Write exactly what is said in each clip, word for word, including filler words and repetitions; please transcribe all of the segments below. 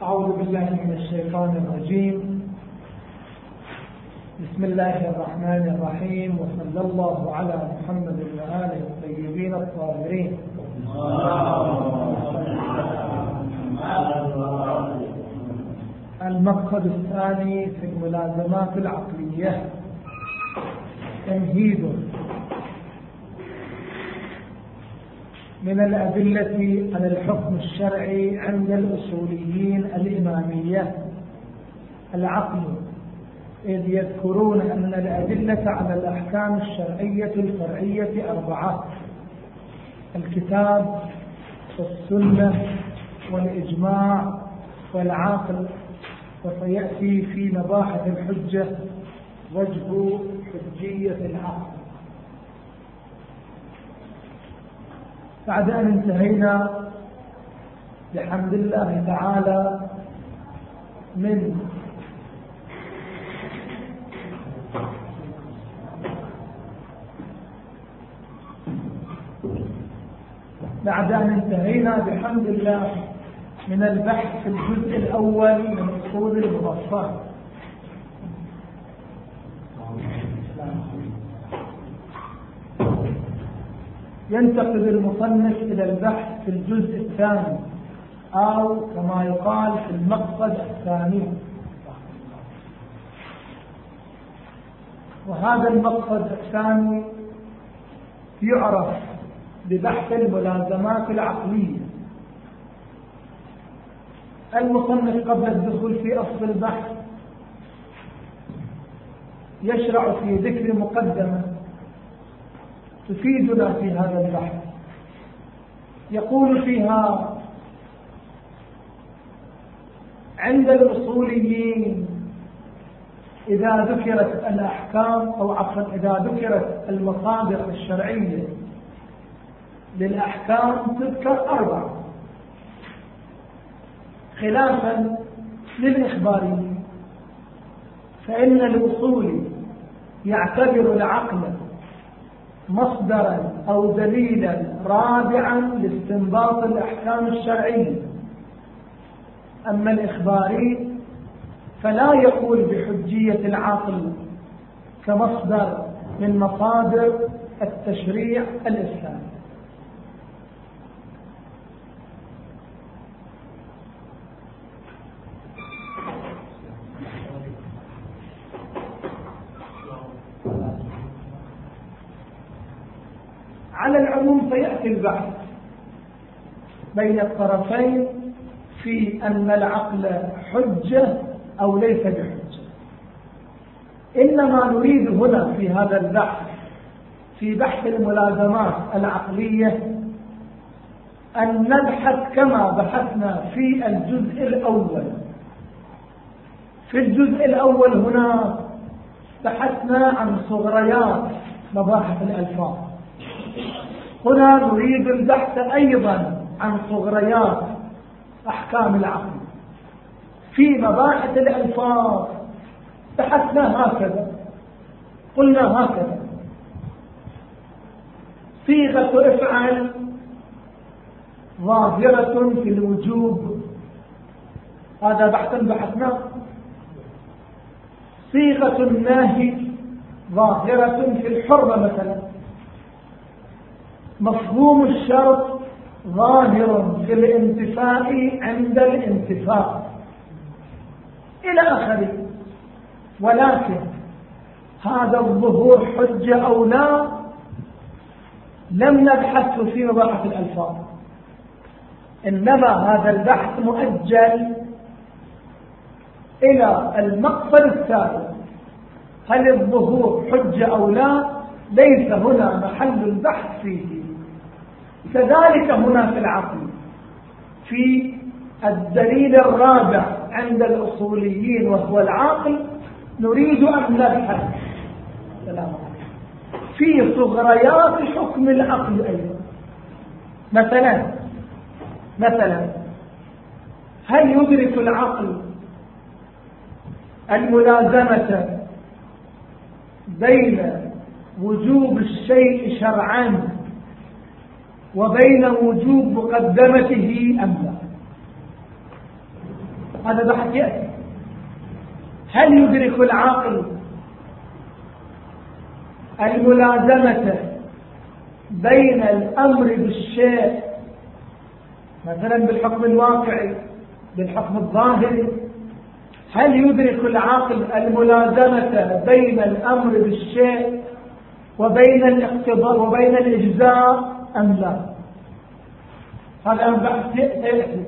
أعوذ بالله من الشيطان الرجيم. بسم الله الرحمن الرحيم، وصلى الله على محمد وآله الطيبين الطاهرين. المقصد الثاني في الملازمات العقلية: تمهيد من الأدلة على الحكم الشرعي عند الأصوليين الإمامية العقل، إذ يذكرون أن الأدلة على الأحكام الشرعية الفرعية أربعة: الكتاب والسنة والإجماع والعقل. وسيأتي في مباحث الحجة وجه حجية العقل. بعد أن انتهينا بحمد الله تعالى من بعد أن انتهينا بحمد الله من البحث في الجزء الأول من أصول المفصل، ينتقل المصنف إلى البحث في الجزء الثاني، أو كما يقال في المقصد الثاني. وهذا المقصد الثاني يعرف ببحث الملازمات العقلية. المصنف قبل الدخول في أصل البحث يشرع في ذكر مقدمة تفيدنا في هذا البحث. يقول فيها: عند الأصوليين إذا ذكرت الأحكام أو عفوا إذا ذكرت المصادر الشرعية للأحكام تذكر أربعة، خلافا للإخباريين، فإن الأصولي يعتبر العقل مصدرا أو دليلا رابعا لاستنباط الأحكام الشرعية. أما الإخباري فلا يقول بحجية العقل كمصدر من مصادر التشريع الإسلامي. على العموم سيأتي البحث بين الطرفين في أن العقل حجة أو ليس بحجة. إنما نريد هنا في هذا البحث في بحث الملازمات العقلية أن نبحث كما بحثنا في الجزء الأول. في الجزء الأول هنا بحثنا عن صغريات مباحث الألفاظ. هنا نريد البحث أيضا عن صغريات أحكام العقل. في مباحث الألفاظ بحثنا هكذا، قلنا هكذا: صيغة افعل ظاهرة في الوجوب، هذا بحثا بحثناه. صيغة النهي ظاهرة في الحرمة مثلا. مفهوم الشرط ظاهر في الانتفاء عند الانتفاء إلى آخره. ولكن هذا الظهور حجة أو لا لم نبحثه في مباحث الألفاظ، إنما هذا البحث مؤجل إلى المقصد الثالث: هل الظهور حجة أو لا؟ ليس هنا محل البحث فيه. كذلك هنا في العقل في الدليل الرابع عند الأصوليين وهو العقل نريد أن نبحث في صغريات حكم العقل أيضا. مثلا مثلا هل يدرك العقل الملازمة بين وجوب الشيء شرعا وبين وجوب مقدمته أم لا؟ هذا بحث يأتي. هل يدرك العاقل الملازمة بين الأمر بالشيء مثلا بالحكم الواقعي بالحكم الظاهري؟ هل يدرك العاقل الملازمة بين الأمر بالشيء وبين الاقتضاء وبين الإجزاء أم لا؟ هذا بحث يأتي.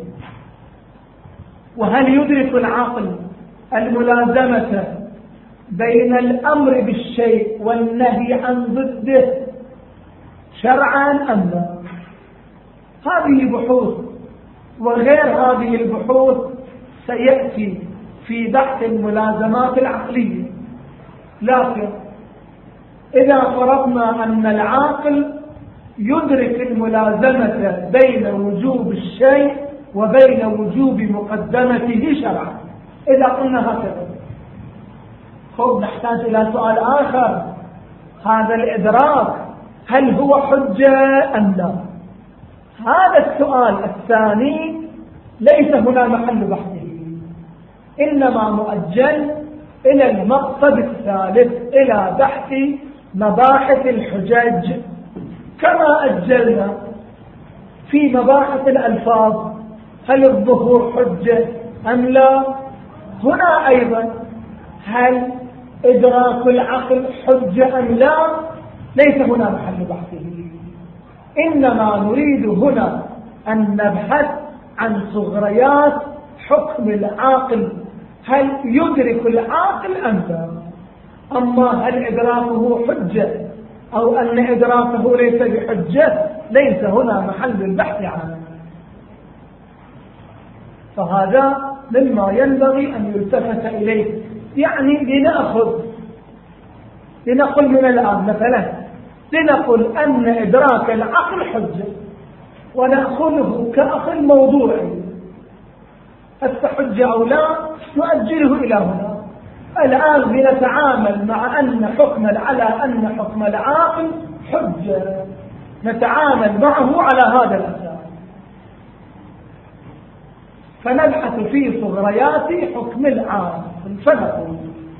وهل يدرك العاقل الملازمة بين الأمر بالشيء والنهي عن ضده شرعا أم لا؟ هذه بحوث، وغير هذه البحوث سيأتي في بحث الملازمات العقلية. لكن إذا فرضنا أن العاقل يدرك الملازمة بين وجوب الشيء وبين وجوب مقدمته شرعا، إذا قلنا هكذا خب نحتاج إلى سؤال آخر. هذا الإدراك هل هو حجة أم لا؟ هذا السؤال الثاني ليس هنا محل بحثه، إنما مؤجل إلى المقصد الثالث، إلى بحث مباحث الحجج، كما أجلنا في مباحث الألفاظ هل الظهور حجة أم لا. هنا أيضا هل إدراك العقل حجة أم لا؟ ليس هنا محل بحثه، إنما نريد هنا أن نبحث عن صغريات حكم العاقل، هل يدرك العاقل أم لا؟ أما هل إدراكه حجة أو أن إدراكه ليس بحجة ليس هنا محل البحث عنه. فهذا مما ينبغي أن يلتفت إليه. يعني لنأخذ لنقل من الآن مثلا لنقل أن إدراك العقل حجة ونأخذه كأخذ موضوعي، الحجة أو لا نؤجله إلى هنا. الآن بنتعامل مع أن حكم على أن حكم العاقل حجة، نتعامل معه على هذا الأساس، فنبحث في صغريات حكم العاقل. فنقول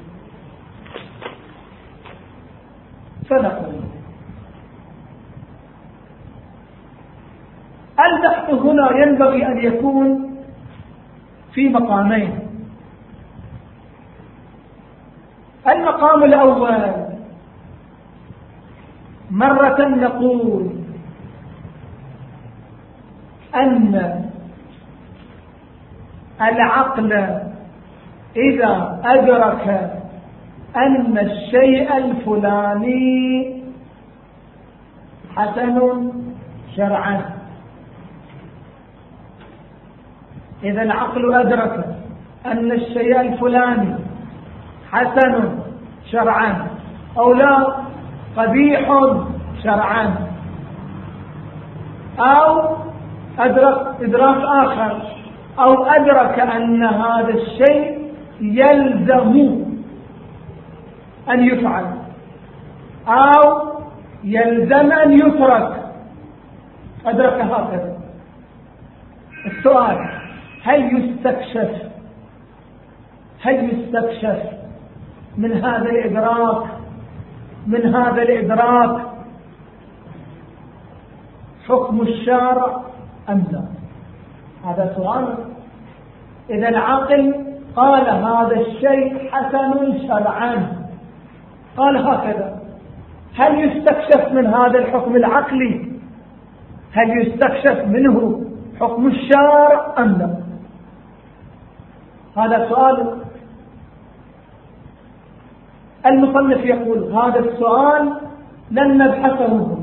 فنقول البحث هنا ينبغي أن يكون في مقامين. المقام الأول مرة نقول أن العقل إذا أدرك أن الشيء الفلاني حسن شرعا، إذا العقل أدرك أن الشيء الفلاني حسن شرعا أو لا قبيح شرعا، أو أدرك إدراك آخر أو أدرك أن هذا الشيء يلزم أن يفعل أو يلزم أن يترك، أدرك هكذا. السؤال هل يستكشف هل يستكشف من هذا الإدراك من هذا الإدراك حكم الشارع أم لا؟ هذا سؤال. إذا العاقل قال هذا الشيء حسن شرعا، قال هكذا، هل يستكشف من هذا الحكم العقلي هل يستكشف منه حكم الشارع أم لا؟ هذا سؤال. المصنف يقول هذا السؤال لن نبحثه،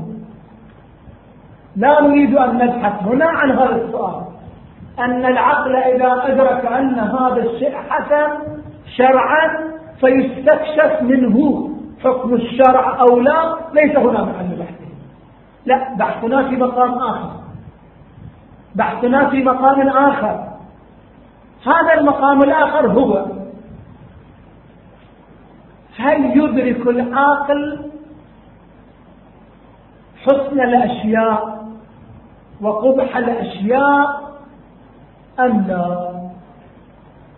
لا نريد أن نبحث هنا عن هذا السؤال، أن العقل إذا أدرك أن هذا الشيء حسن شرعا فيستكشف منه حكم الشرع أو لا، ليس هنا محل بحثه. لا، بحثنا في مقام آخر، بحثنا في مقام آخر. هذا المقام الآخر هو هل يدرك العاقل حسن الأشياء وقبح الأشياء أم لا؟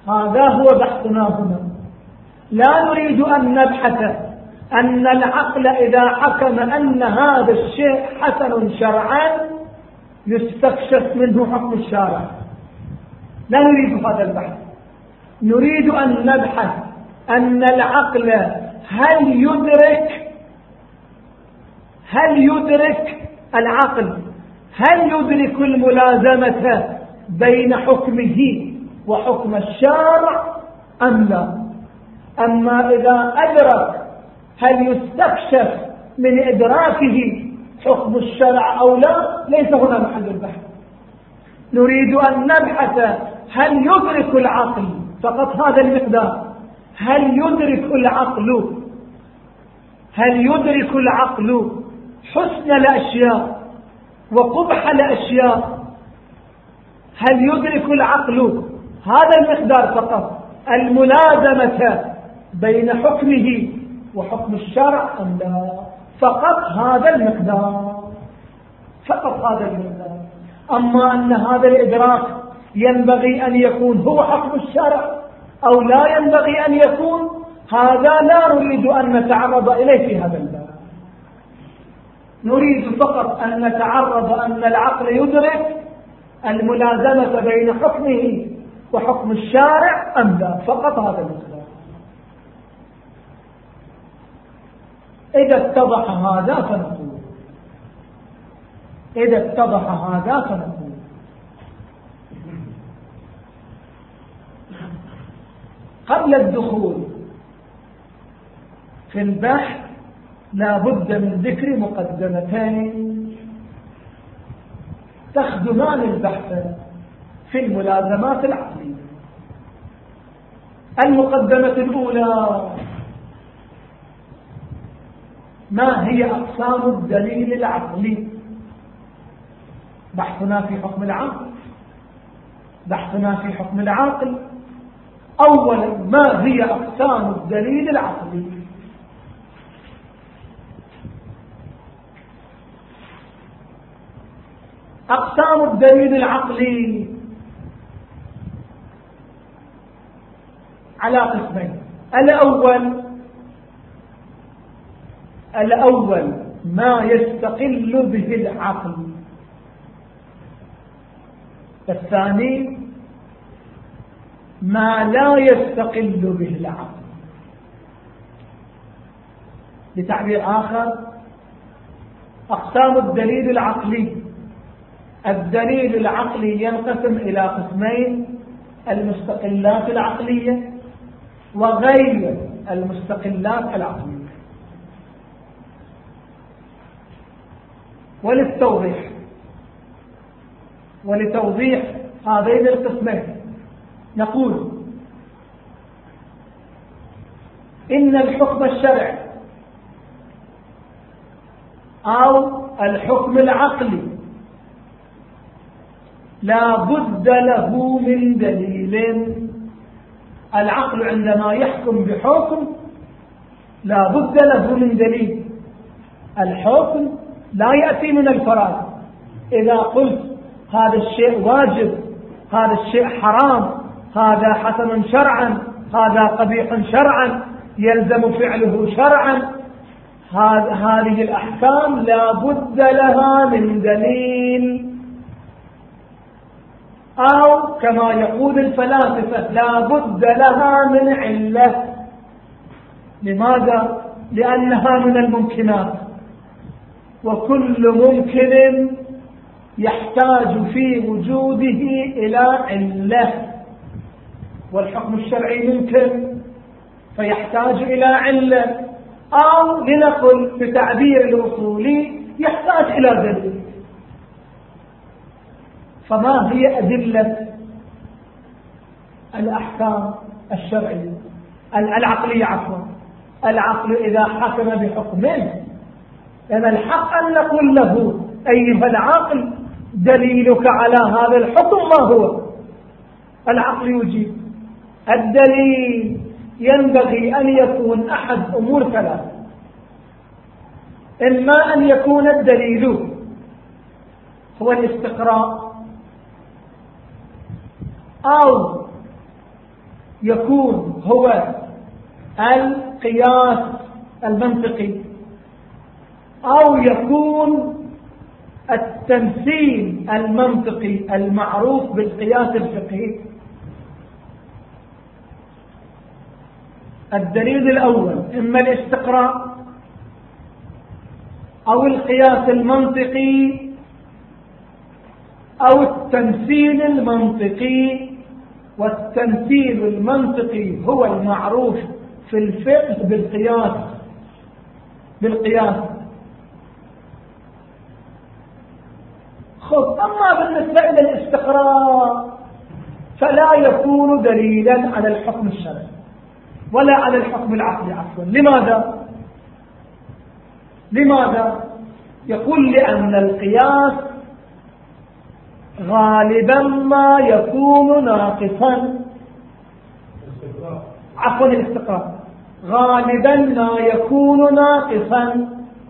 هذا هو بحثنا هنا. لا نريد أن نبحث أن العقل إذا حكم أن هذا الشيء حسن شرعا يستكشف منه حكم الشارع، لا نريد هذا البحث. نريد أن نبحث أن العقل هل يدرك هل يدرك العقل هل يدرك الملازمة بين حكمه وحكم الشارع أم لا؟ أما إذا أدرك هل يستكشف من إدراكه حكم الشرع أو لا، ليس هنا محل البحث. نريد أن نبحث هل يدرك العقل، فقط هذا المقدار، هل يدرك العقل هل يدرك العقل حسن الأشياء وقبح الأشياء؟ هل يدرك العقل هذا المقدار فقط، الملازمة بين حكمه وحكم الشرع أم لا؟ فقط هذا المقدار، فقط هذا المقدار. أما أن هذا الإدراك ينبغي أن يكون هو حكم الشرع أو لا ينبغي أن يكون، هذا لا نريد أن نتعرض إليه في هذا الباب. نريد فقط أن نتعرض أن العقل يدرك الملازمة بين حكمه وحكم الشارع أم لا، فقط هذا المقدار. إذا اتضح هذا فنقول إذا اتضح هذا فنقول قبل الدخول في البحث لا بد من ذكر مقدمتين تخدمان البحث في الملازمات العقلية. المقدمة الأولى: ما هي أقسام الدليل العقلي؟ بحثنا في حكم العقل بحثنا في حكم العقل أولا، ما هي أقسام الدليل العقلي؟ أقسام الدليل العقلي على قسمين. الأول الأول ما يستقل به العقل، الثاني ما لا يستقل به العقل. بتعبير آخر، أقسام الدليل العقلي: الدليل العقلي ينقسم إلى قسمين: المستقلات العقلية وغير المستقلات العقلية. وللتوضيح ولتوضيح هذين القسمين نقول إن الحكم الشرعي أو الحكم العقلي لا بد له من دليل. العقل عندما يحكم بحكم لا بد له من دليل. الحكم لا يأتي من الفراغ. إذا قلت هذا الشيء واجب، هذا الشيء حرام، هذا حسن شرعا، هذا قبيح شرعا، يلزم فعله شرعا، هذه الأحكام لا بد لها من دليل. أو كما يقول الفلاسفة لا بد لها من علة. لماذا؟ لأنها من الممكنات، وكل ممكن يحتاج في وجوده إلى علة، والحكم الشرعي ممكن فيحتاج إلى علة، أو لنقل بتعبير الوصولي يحتاج إلى دليل. فما هي أدلة الأحكام الشرعية العقلية؟ عفوا العقل إذا حكم بحكمه لأن الحق أن نقول له أيها العقل دليلك على هذا الحكم ما هو؟ العقل يجيب الدليل ينبغي أن يكون أحد أمور ثلاثة: إما أن يكون الدليل هو الاستقراء، أو يكون هو القياس المنطقي أو يكون التمثيل المنطقي المعروف بالقياس الفقهي. الدليل الأول إما الاستقراء أو القياس المنطقي أو التمثيل المنطقي. والتمثيل المنطقي هو المعروف في الفقه بالقياس بالقياس خذ. أما بالنسبة إلى الاستقراء فلا يكون دليلا على الحكم الشرعي ولا على الحكم العقلي عفوا. لماذا؟ لماذا؟ يقول لأن القياس غالبا ما يكون ناقصا. عفوا الاستقراء غالبا ما يكون ناقصا،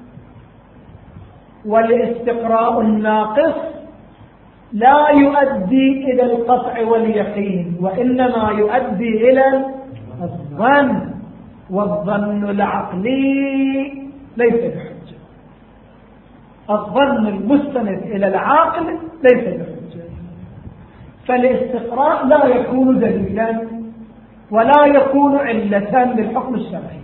والاستقراء الناقص لا يؤدي إلى القطع واليقين، وإنما يؤدي إلى الظن، والظن العقلي ليس بحجة. الظن المستند إلى العقل ليس بحجة. فالاستقراء لا يكون دليلا ولا يكون علة للحكم الشرعي.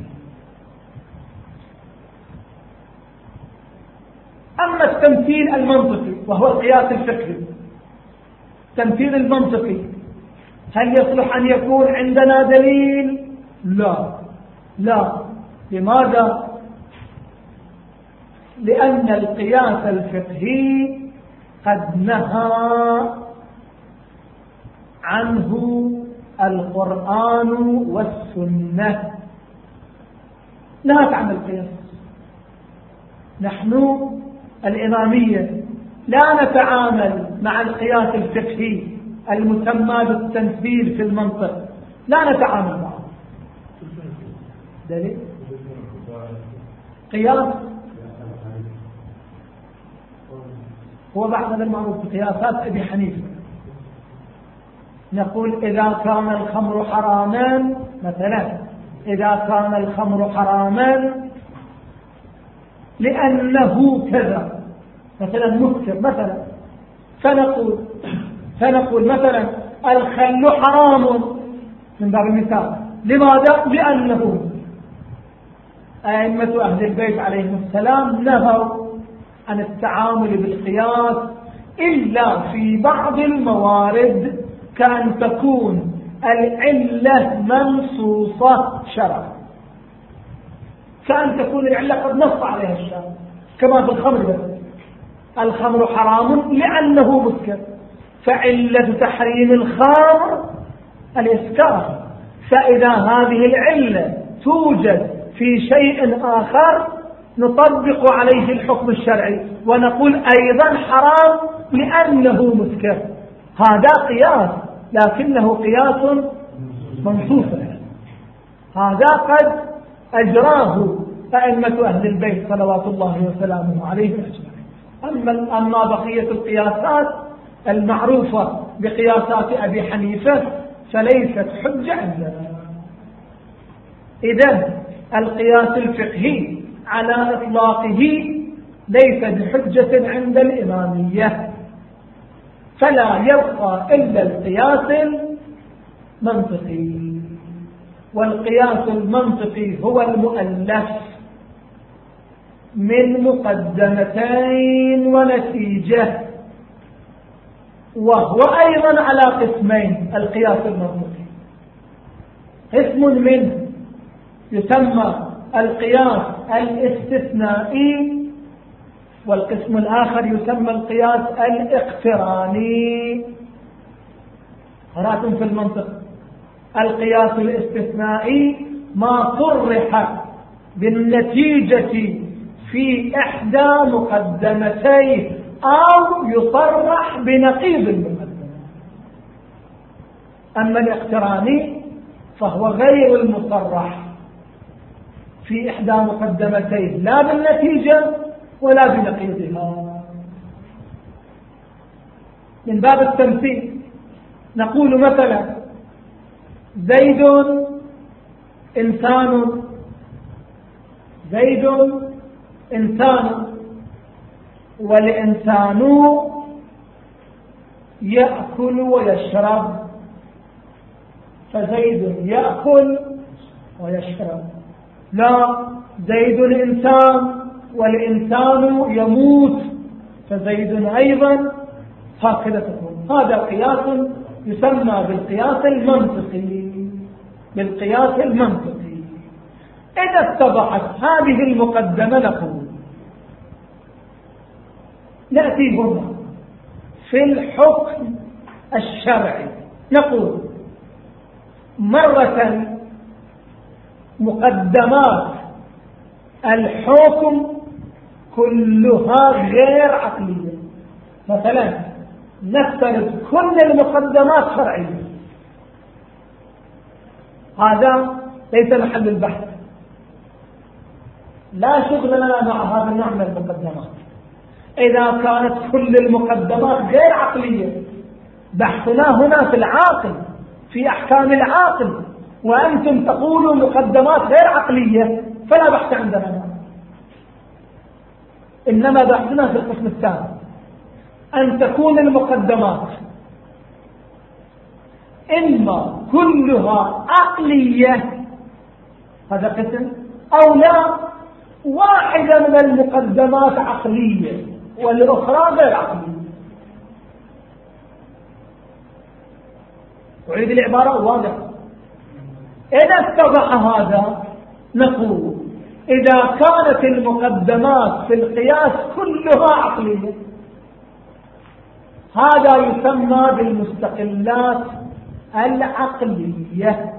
أما التمثيل المنطقي وهو القياس الفقهي، التمثيل المنطقي هل يصلح أن يكون عندنا دليل؟ لا لا. لماذا؟ لأن القياس الفقهي قد نهى عنه القرآن والسنة. نهت عن القياس. نحن الإمامية لا نتعامل مع القياس الفقهي المسمى بالتمثيل في المنطق، لا نتعامل معه. دليل قياس هو بعض المعروف بقياسات أبي حنيفة. نقول إذا كان الخمر حراما مثلا، إذا كان الخمر حراما لأنه كذا مثلا مسكر مثلا، فنقول فنقول مثلا الخل حرام من باب المثال. لماذا؟ لأنه أئمة أهل البيت عليهم السلام نهوا عن التعامل بالقياس إلا في بعض الموارد، كأن تكون العلة منصوصة شرعا، كأن تكون العلة قد نص عليها الشرع، كما في الخمر بس. الخمر حرام لأنه مسكر، فعلة تحريم الخمر الإسكار. فإذا هذه العلة توجد في شيء آخر نطبق عليه الحكم الشرعي ونقول أيضا حرام لأنه مسكر. هذا قياس لكنه قياس منصوص. هذا قد أجراه أئمة أهل البيت صلوات الله وسلامه عليه أجمعين. أما بقية القياسات المعروفة بقياسات أبي حنيفة فليست حجة عندنا. إذن القياس الفقهي على إطلاقه ليس بحجة عند الإمامية، فلا يبقى إلا القياس المنطقي. والقياس المنطقي هو المؤلف من مقدمتين ونتيجة، وهو أيضا على قسمين. القياس المنطقي قسم منه يسمى القياس الاستثنائي، والقسم الآخر يسمى القياس الاقتراني. قرأتم في المنطق القياس الاستثنائي ما صرح بالنتيجة في إحدى مقدمتيه أو يصرح بنقيض المقدمة. أما الاقتراني فهو غير المصرح في إحدى مقدمتيه، لا بالنتيجة ولا بنقيضها. من باب التمثيل نقول مثلا زيد إنسان، زيد إنسان، والإنسان يأكل ويشرب، فزيد يأكل ويشرب. لا، زيد إنسان والإنسان يموت، فزيد أيضا، هكذا تكون. هذا قياس يسمى بالقياس المنطقي، بالقياس المنطقي. إذا اتضحت هذه المقدمة نقول نأتي هنا في الحكم الشرعي، نقول مرة مقدمات الحكم كلها غير عقلية. مثلا نفترض كل المقدمات شرعية، هذا ليس محل البحث، لا شغل لنا مع هذا النوع من المقدمات. إذا كانت كل المقدمات غير عقلية، بحثنا هنا في العاقل، في أحكام العاقل، وأنتم تقولوا مقدمات غير عقلية، فلا بحث عندنا، إنما بحثنا في القسم الثاني، أن تكون المقدمات إما كلها عقلية، هذا قسم، أو لا، واحدة من المقدمات عقلية والأخرى غير عقلية. أعيد العبارة واضحة. إذا اتضح هذا نقول إذا كانت المقدمات في القياس كلها عقلية، هذا يسمى بالمستقلات العقلية.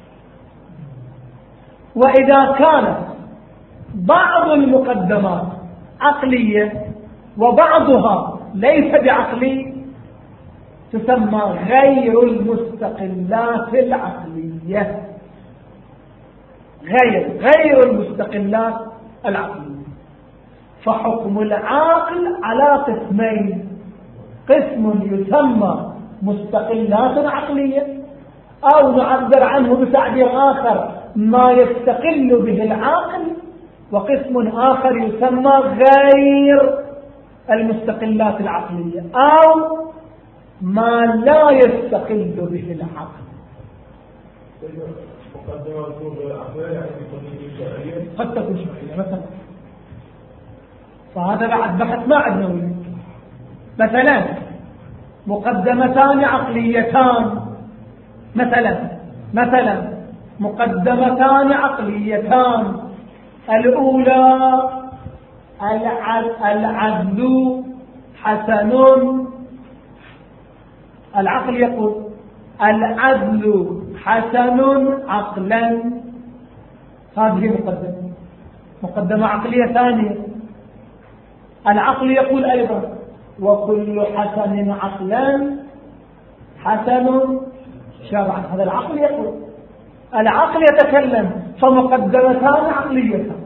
وإذا كانت بعض المقدمات عقلية وبعضها ليس بعقلي، تسمى غير المستقلات العقلية، غير غير المستقلات العقلية. فحكم العاقل على قسمين: قسم يسمى مستقلات عقلية، أو نعبر عنه بتعبير آخر ما يستقل به العاقل، وقسم آخر يسمى غير المستقلات العقلية، أو ما لا يستقل به العقل. قد تكون شرعية مثلا، فهذا بعد بحث ما عندنا. مثلا مقدمتان عقليتان، مثلا مثلا مقدمتان عقليتان: الأولى العدل حسن، العقل يقول العدل حسن عقلا، هذه مقدمة مقدمة عقلية ثانية. العقل يقول أيضا وكل حسن عقلا حسن شرعا، هذا العقل يقول، العقل يتكلم، فمقدمتان عقليتان.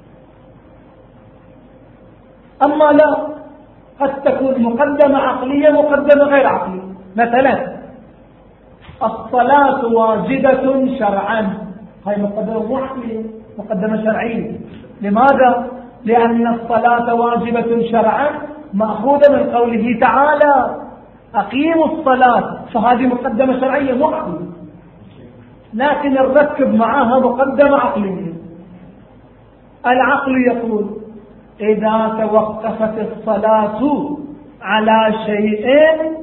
أما لا، قد تكون مقدمة عقلية مقدمة غير عقلية. مثلا الصلاة واجبة شرعا، هاي مقدمة مو عقلية، مقدمة شرعية. لماذا؟ لأن الصلاة واجبة شرعا مأخوذة من قوله تعالى أقيموا الصلاة، فهذه مقدمة شرعية مو عقلية، لكن نركب معها مقدمة عقلية. العقل يقول إذا توقفت الصلاة على شيء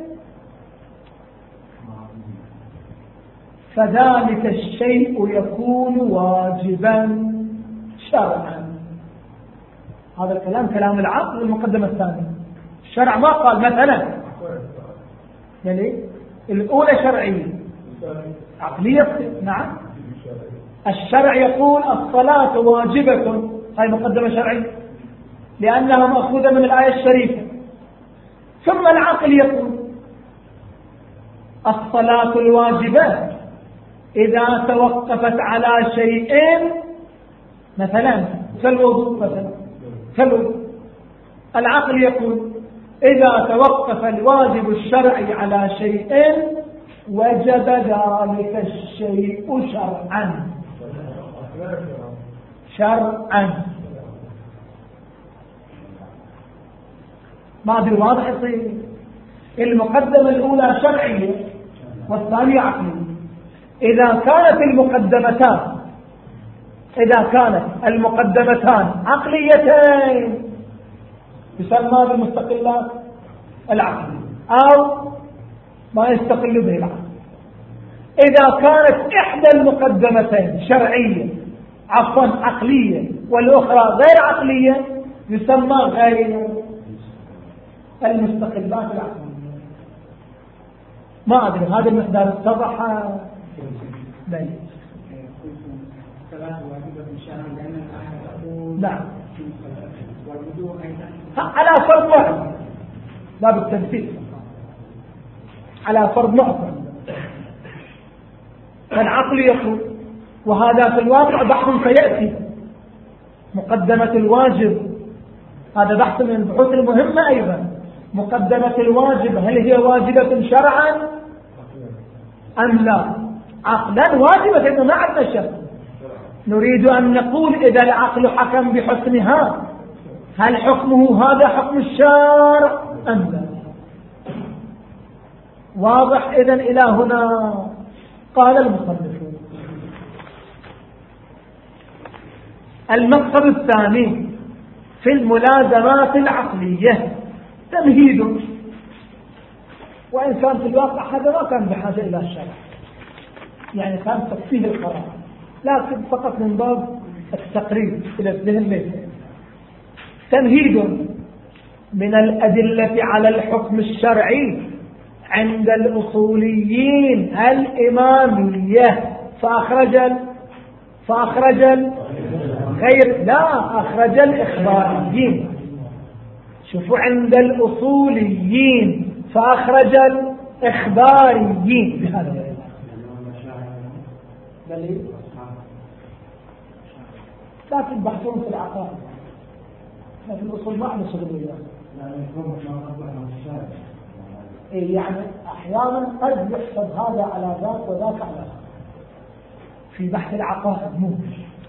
فذلك الشيء يكون واجبا شرعا. هذا الكلام كلام العقل والمقدمة الثانية. الشرع ما قال مثلا، يعني الأولى شرعية عقلية، نعم. الشرع يقول الصلاة واجبة، هاي مقدمة شرعية لأنها مأخوذة من الآية الشريفة. ثم العقل يقول الصلاة الواجبة إذا توقفت على شيء، مثلا كالوضوء، مثلا كالوضوء، العقل يقول إذا توقف الواجب الشرعي على شيء وجب ذلك الشيء شرعا شرعا. ما أدري واضح يصير. المقدمة الأولى شرعية والثانية عقلية. إذا كانت المقدمتان إذا كانت المقدمتان عقليتين يسمى بالمستقلات العقلية أو ما يستقل به العقل. إذا كانت إحدى المقدمتين شرعية عفوا عقلية والأخرى غير عقلية يسمى غير المستقلات العقلية. ما أدري هذا المقدار اتضح. بل نعم على فرض واحد لا بالتمثيل على فرض معطى. فالعقل يقول وهذا في الواقع بحث سيأتي مقدمة الواجب. هذا بحث من البحوث المهمة أيضا. مقدمة الواجب هل هي واجبة شرعا أم لا؟ عقلا واجبة إذا ما عندنا شك. نريد أن نقول إذا العقل حكم بحسنها هل حكمه هذا حكم الشارع أم لا؟ واضح. إذن إلى هنا قال المصنف المقصد الثاني في الملازمات العقلية تمهيد. وإن كان في الواقع هذا ما كان بحاجة إلى الشرع يعني كان تفسيه القرار لكن فقط من باب التقريب إلى الذهن ليس. تمهيد من الأدلة على الحكم الشرعي عند الأصوليين الإمامية فأخرج فأخرج غير لا أخرج الإخباريين. شوفوا عند الأصوليين فأخرج الإخباريين بهذا لكن بحثون في العقائد لكن الأصول ما عنده شغل وياه. يعني أحيانا قد يحسب هذا على ذاك وذاك على ذاك في بحث العقائد مو.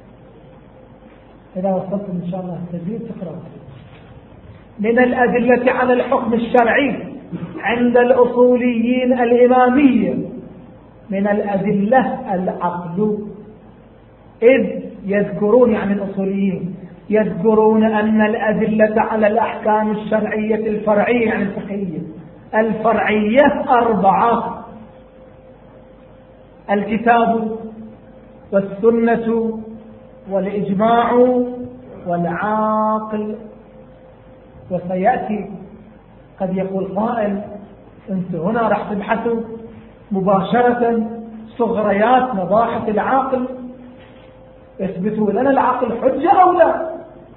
إذا وصلتم إن شاء الله التجريب تقرأ. من الأدلة على الحكم الشرعي عند الأصوليين الإمامية من الأدلة العقل. إذ يذكرون يعني الأصوليين يذكرون أن الأدلة على الأحكام الشرعية الفرعية يعني الفقهية الفرعية أربعة: الكتاب والسنة والإجماع والعاقل. وسيأتي قد يقول قائل أنت هنا راح تبحثوا مباشرة صغريات مباحث العاقل اثبتوا لنا العقل حجة أو لا.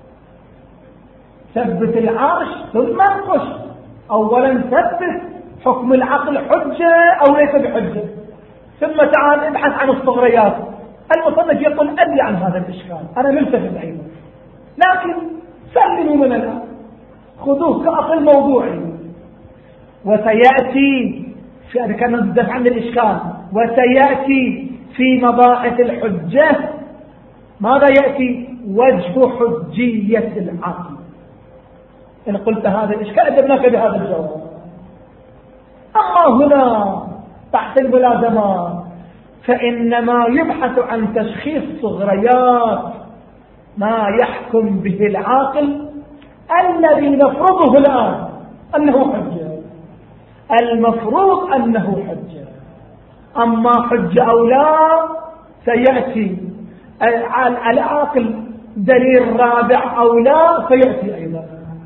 ثبت العرش ثم انقش. أولا ثبت حكم العقل حجة أو ليس بحجة ثم تعال ابحث عن الصغريات. المصنف يقول أدري عن هذا الإشكال أنا ملتفت أيضا لكن سلموا من الآن خذوه كأصل موضوعي. وسيأتي في كان ندفع عن الإشكال وسيأتي في مباحث الحجة ماذا يأتي؟ وجه حجية العقل. إن قلت هذا الإشكال أجبناك بهذا الجواب. أما هنا تحت الملازمات فإنما يبحث عن تشخيص صغريات ما يحكم به العاقل الذي نفرضه الآن أنه حجة. المفروض أنه حجة. أما حجة أو لا سيأتي على العاقل دليل رابع أو لا سيأتي أيضا.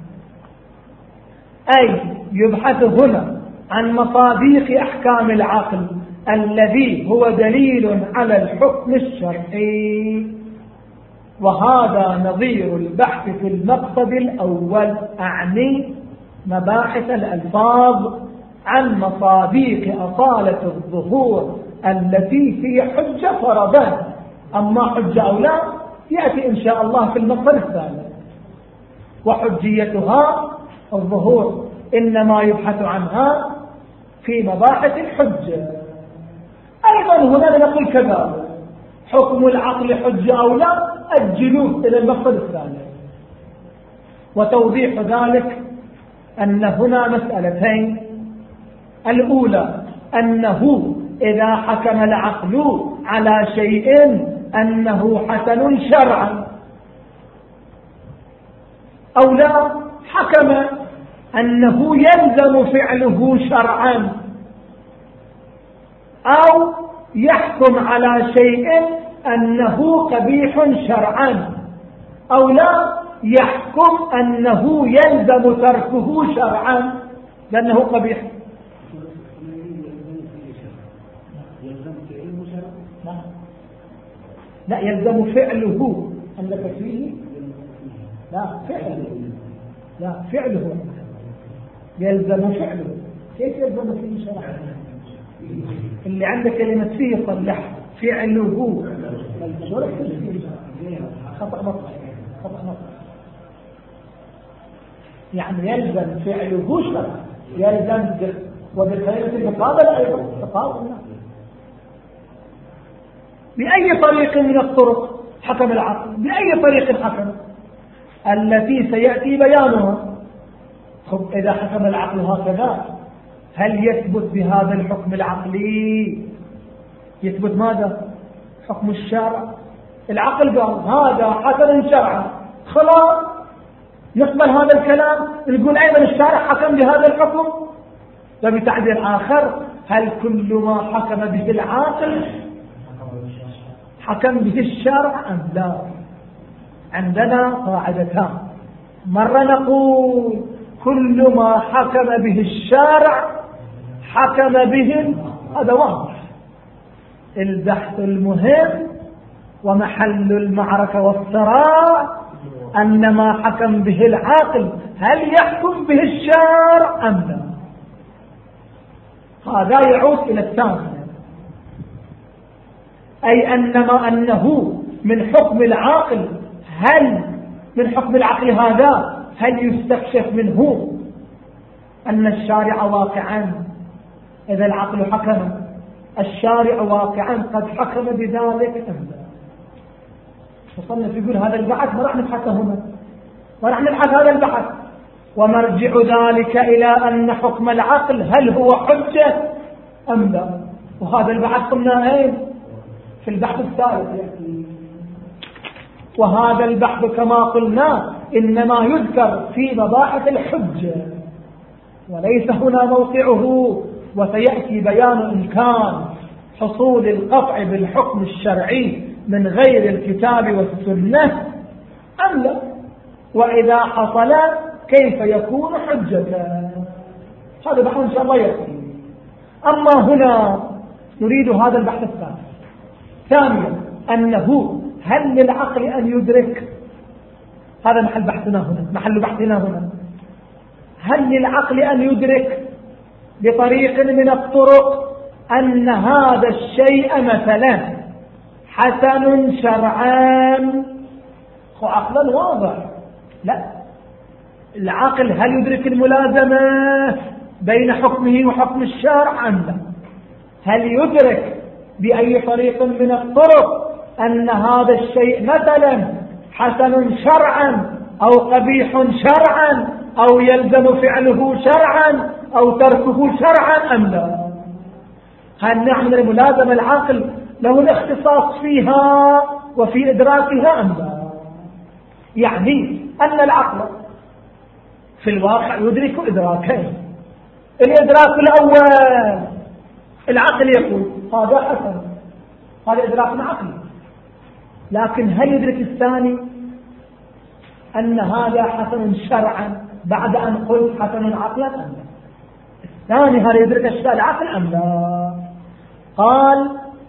أي يبحث هنا عن مصادق أحكام العقل الذي هو دليل على الحكم الشرعي. وهذا نظير البحث في المقصد الأول أعني مباحث الألفاظ عن مصادق أصالة الظهور التي في حجة فرضا. أما حجة أو لا يأتي إن شاء الله في المقصد الثالث. وحجيتها الظهور إنما يبحث عنها في مباحث الحجة. أيضا هنا نقول كذا، حكم العقل حجة أو لا، الجلوس إلى المفصل الثاني. وتوضيح ذلك أن هنا مسألتين: الأولى أنه إذا حكم العقل على شيء أنه حسن شرعا أو لا، حكم أنه يلزم فعله شرعا، أو يحكم على شيء أنه قبيح شرعا، أو لا يحكم أنه يلزم تركه شرعا لأنه قبيح. لا، يلزم فعله أنك فيه، لا فعله، لا فعله يلزم فعله. كيف يلزم فيه شرعا؟ اللي عندك كلمة فيه صلح فعله، خطأ مطلق، خطأ مطلق. يعني يلزم فعله شرعا، يلزم، وبالخيرة المقابلة أيضا تقابل. بأي طريق من الطرق حكم العقل؟ بأي طريق حكم؟ التي سيأتي بيانها. خب إذا حكم العقل هكذا، هل يثبت بهذا الحكم العقلي يثبت ماذا؟ حكم الشرع. العقل قال هذا حسن شرعا، خلاص نقبل هذا الكلام، نقول أيضا الشارع حكم بهذا الحكم. وبتعبير آخر، هل كل ما حكم به العاقل حكم به الشرع أم لا؟ عندنا قاعدتان: مرة نقول كل ما حكم به الشارع حكم به، هذا واضح. البحث المهم ومحل المعركة والصراع أن ما حكم به العاقل هل يحكم به الشارع أم لا. هذا يعود إلى الثاني، أي أنما أنه من حكم العاقل، هل من حكم العقل هذا هل يستكشف منه أن الشارع واقعا، إذا العقل حكم الشارع واقعا قد حكم بذلك أم لا. مصنف يقول هذا البحث ما راح نبحثه هنا، ما راح نبحث هذا البحث، ومرجع ذلك إلى أن حكم العقل هل هو حجة أم لا. وهذا البحث قلنا ايه في البحث الثالث، وهذا البحث كما قلنا إنما يذكر في مباحث الحجة وليس هنا موقعه. وسيأتي بيان إمكان حصول القطع بالحكم الشرعي من غير الكتاب والسنة أم لا، وإذا حصل كيف يكون حجة. هذا بحث إن شاء الله يأتي. أما هنا نريد هذا البحث الثاني. ثانيا أنه هل للعقل أن يدرك، هذا محل بحثنا هنا، محل بحثنا هنا، هل للعقل أن يدرك بطريق من الطرق أن هذا الشيء مثلا حسن شرعان؟ هو عقلا واضح. لا، العقل هل يدرك الملازمة بين حكمه وحكم الشارع أم لا؟ هل يدرك بأي طريق من الطرق أن هذا الشيء مثلا حسن شرعا أو قبيح شرعا أو يلزم فعله شرعا أو تركه شرعا أم لا؟ هل نعمل الملازمة العقل له الاختصاص فيها وفي إدراكها أم لا؟ يعني أن العقل في الواقع يدرك إدراكين. الإدراك الأول العقل يقول هذا حسن، هذا إدراك عقلي، لكن هل يدرك الثاني أن هذا حسن شرعا بعد أن قلت حسن عقلا أم لا؟ الثاني هل يدرك العقل أم لا؟ قال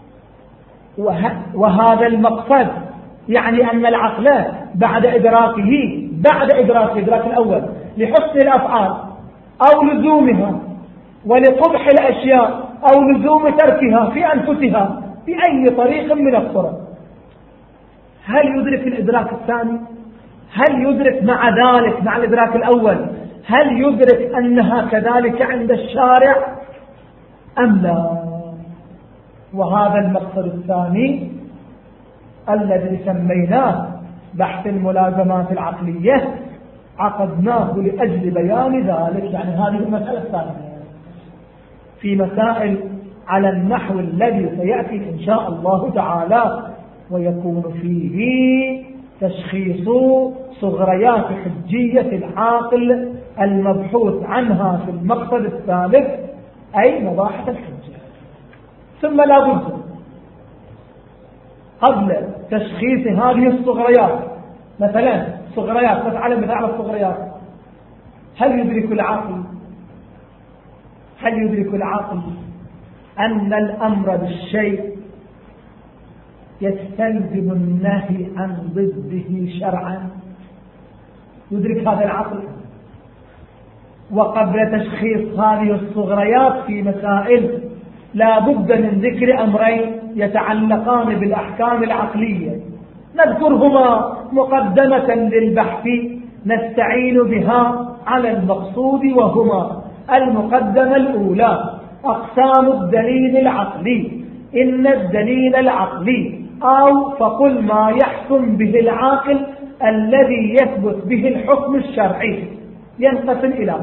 وهذا المقصد، يعني أن العقل بعد إدراكه بعد إدراك الإدراك الأول لحسن الأفعال أو لزومها ولقبح الأشياء أو لزوم تركها في أنفسها بأي طريق من الطرق، هل يدرك الإدراك الثاني؟ هل يدرك مع ذلك مع الإدراك الأول هل يدرك أنها كذلك عند الشارع أم لا؟ وهذا المقصد الثاني الذي سميناه بحث الملازمات العقلية عقدناه لأجل بيان ذلك. يعني هذه المسألة الثانية في مسائل على النحو الذي سيأتي إن شاء الله تعالى، ويكون فيه تشخيص صغريات حجية العاقل المبحوث عنها في المقصد الثالث، أي مباحث الحجة. ثم لا بد قبل تشخيص هذه الصغريات، مثلا صغريات، نتعلم مثال على الصغريات، هل يدرك العاقل هل يدرك العاقل أن الأمر بالشيء يستلزم النهي عن ضده شرعا؟ يدرك هذا العقل؟ وقبل تشخيص هذه الصغريات في مسائل لا بد من ذكر أمرين يتعلقان بالأحكام العقلية نذكرهما مقدمة للبحث نستعين بها على المقصود، وهما: المقدمة الأولى أقسام الدليل العقلي. إن الدليل العقلي أو فقل ما يحكم به العاقل الذي يثبت به الحكم الشرعي ينقسم إلى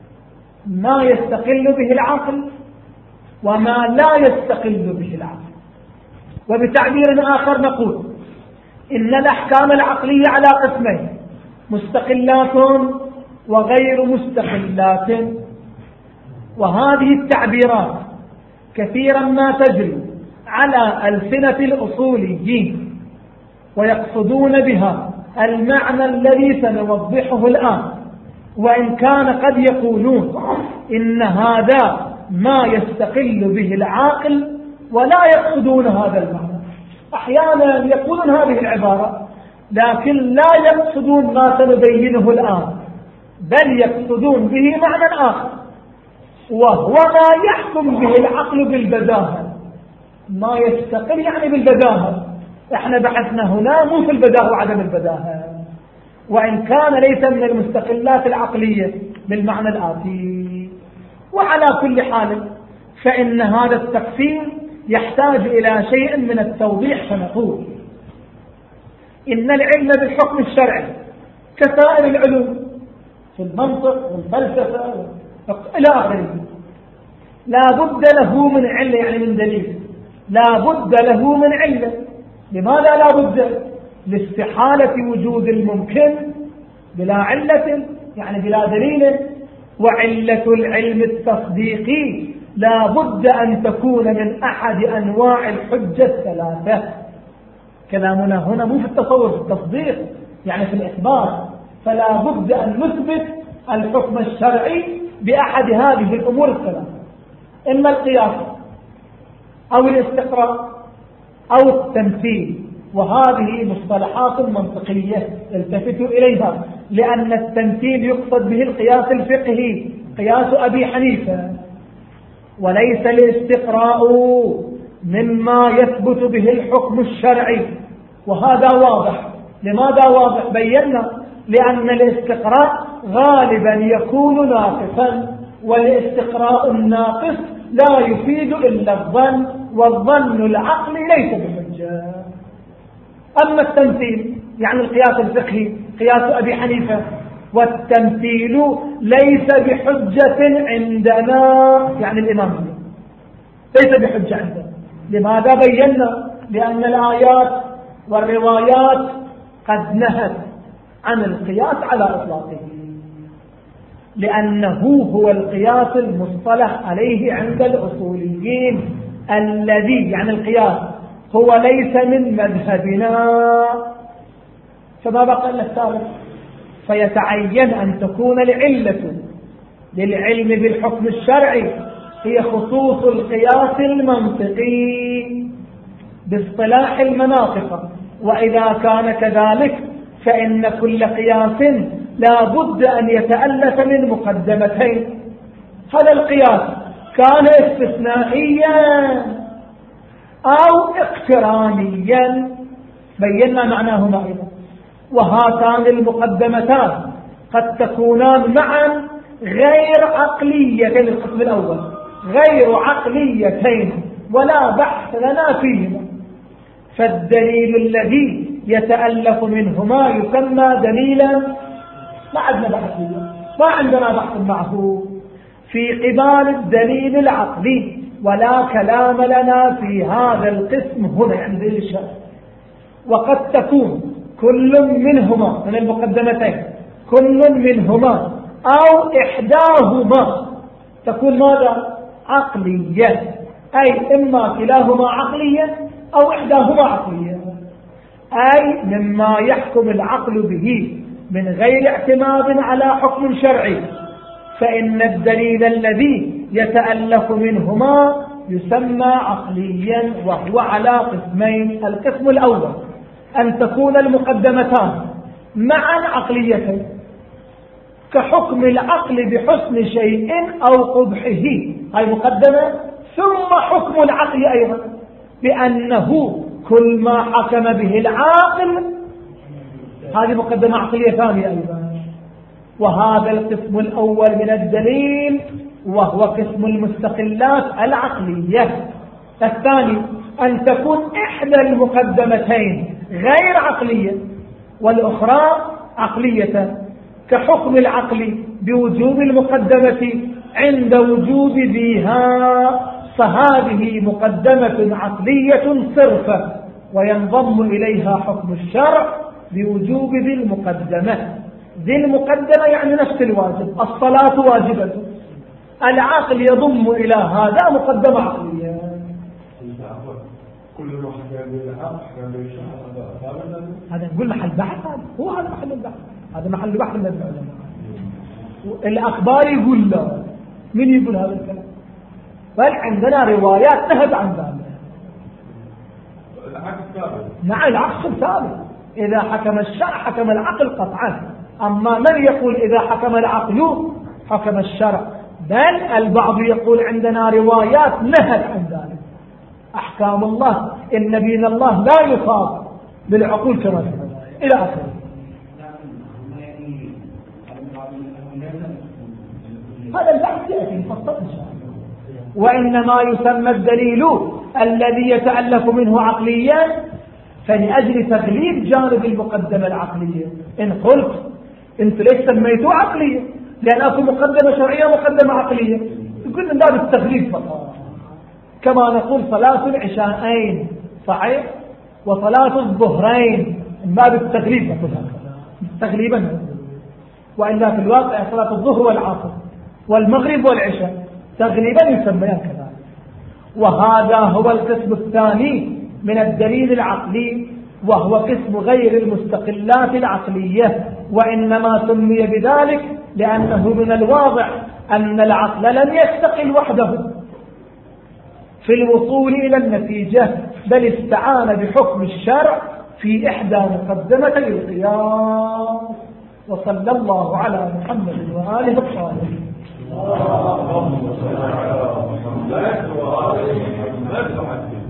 ما يستقل به العاقل وما لا يستقل به العاقل. وبتعبير آخر نقول إن الأحكام العقلية على قسمين: مستقلات وغير مستقلات. وهذه التعبيرات كثيرا ما تجري على ألسنة الأصوليين ويقصدون بها المعنى الذي سنوضحه الآن، وإن كان قد يقولون إن هذا ما يستقل به العاقل ولا يقصدون هذا المعنى. أحيانا يقولون هذه العبارة لكن لا يقصدون ما سنبينه الآن، بل يقصدون به معنى آخر، وهو ما يحكم به العقل بالبداهة. ما يستقل يعني بالبداهة. احنا بحثنا هنا مو في البداهة وعدم البداهة، وإن كان ليس من المستقلات العقلية بالمعنى الآتي. وعلى كل حال فإن هذا التقسيم يحتاج إلى شيء من التوضيح. فنقول إن العلم بالحكم الشرعي كسائر العلوم في المنطق والفلسفة إلى آخره لا بد له من علة، يعني من دليل. لا بد له من علة. لماذا لا بد؟ لاستحالة وجود الممكن بلا علة، يعني بلا دليل. وعلة العلم التصديقي لا بد أن تكون من أحد أنواع الحجة الثلاثة. كلامنا هنا مو في التصور، في التصديق يعني في الإثبات. فلا بد أن نثبت الحكم الشرعي بأحد هذه الأمور الثلاثة: إما القياس أو الاستقراء أو التمثيل. وهذه مصطلحات منطقية التفتوا إليها، لأن التمثيل يقصد به القياس الفقهي قياس أبي حنيفة، وليس الاستقراء مما يثبت به الحكم الشرعي. وهذا واضح. لماذا واضح؟ بينا لأن الاستقراء غالبا يكون ناقصا، والاستقراء الناقص لا يفيد إلا الظن، والظن العقلي ليس بحجة. أما التمثيل يعني القياس الفقهي قياس أبي حنيفة، والتمثيل ليس بحجة عندنا، يعني الإمام ليس بحجة عندنا. لماذا؟ بينا لأن الآيات والروايات قد نهت عن القياس على إطلاقه، لأنه هو القياس المصطلح عليه عند الأصوليين، الذي يعني القياس هو ليس من مذهبنا. فما بقى إلا الثالث. فيتعين أن تكون العلة للعلم بالحكم الشرعي هي خصوص القياس المنطقي باصطلاح المناطق. وإذا كان كذلك فإن كل قياس لا بد أن يتألف من مقدمتين: هذا القياس كان استثنائيا أو اقترانيا، بينا معناهما أيضا. وهاتان المقدمتان قد تكونان معا غير عقليتين. القسم الأول غير عقليتين ولا بحث لنا فيهما، فالدليل الذي يتألف منهما يسمى دليلا ما عندنا بحث فيه، ما عندنا بحث معه في قبال الدليل العقلي، ولا كلام لنا في هذا القسم هنا عند الشرع. وقد تكون كل منهما من المقدمتين كل منهما أو إحداهما تكون ماذا؟ عقلية، أي إما كلاهما عقلية أو إحداهما عقلية، أي مما يحكم العقل به من غير اعتماد على حكم شرعي، فإن الدليل الذي يتألف منهما يسمى عقليا، وهو على قسمين. القسم الأول أن تكون المقدمتان معا عقليتين، كحكم العقل بحسن شيء أو قبحه، هاي مقدمة، ثم حكم العقل أيضا بأنه كل ما حكم به العاقل، هذه مقدمة عقلية ثانية أيضا. وهذا القسم الأول من الدليل وهو قسم المستقلات العقلية. الثاني أن تكون إحدى المقدمتين غير عقلية والأخرى عقلية، كحكم العقل بوجوب المقدمة عند وجوب ذيها، فهذه مقدمة عقلية صرفة، وينضم إليها حكم الشرع بوجوب ذي المقدمة. ذي المقدمة يعني نفس الواجب، الصلاة واجبة، العقل يضم إلى هذا مقدمة عقلية. كل ما حكى بالحق هذا نقول محل بحث، هذا هو هذا محل البحث، هذا محل بحث من العلماء. الأخبار يقول لا، من يقول هذا الكلام؟ بل عندنا روايات نهت عن ذلك. العكس ثابت. نعم العكس ثابت، إذا حكم الشرع حكم العقل قطعا، أما من يقول إذا حكم العقل حكم الشرع؟ بل البعض يقول عندنا روايات نهت عن ذلك. أحكام الله إن دين الله لا يصاب بالعقول كما تقول إلى آخره. هذا البحث يأتي مفصل إن شاء الله. وإنما يسمى الدليل الذي يتألف منه عقليا فلأجل تغليب جانب المقدمة العقلية. إن قلت أنت ليش سميته عقلية؟ لأن أكو مقدمة شرعية ومقدمة عقلية، يقول من باب التغليب فقط. كما نقول صلاة العشاءين صحيح وصلاة الظهرين من باب التغليب، نقول هكذا تغليبا، وإلا في الواقع صلاة الظهر والعصر والمغرب والعشاء تغليبا يسميان كذلك. وهذا هو القسم الثاني من الدليل العقلي، وهو قسم غير المستقلات العقلية، وإنما سمي بذلك لأنه من الواضح أن العقل لم يستقل وحده في الوصول إلى النتيجة، بل استعان بحكم الشرع في إحدى مقدمتي القياس. وصلى الله على محمد وآله الطاهرين. اللهم صل على محمد وآل محمد.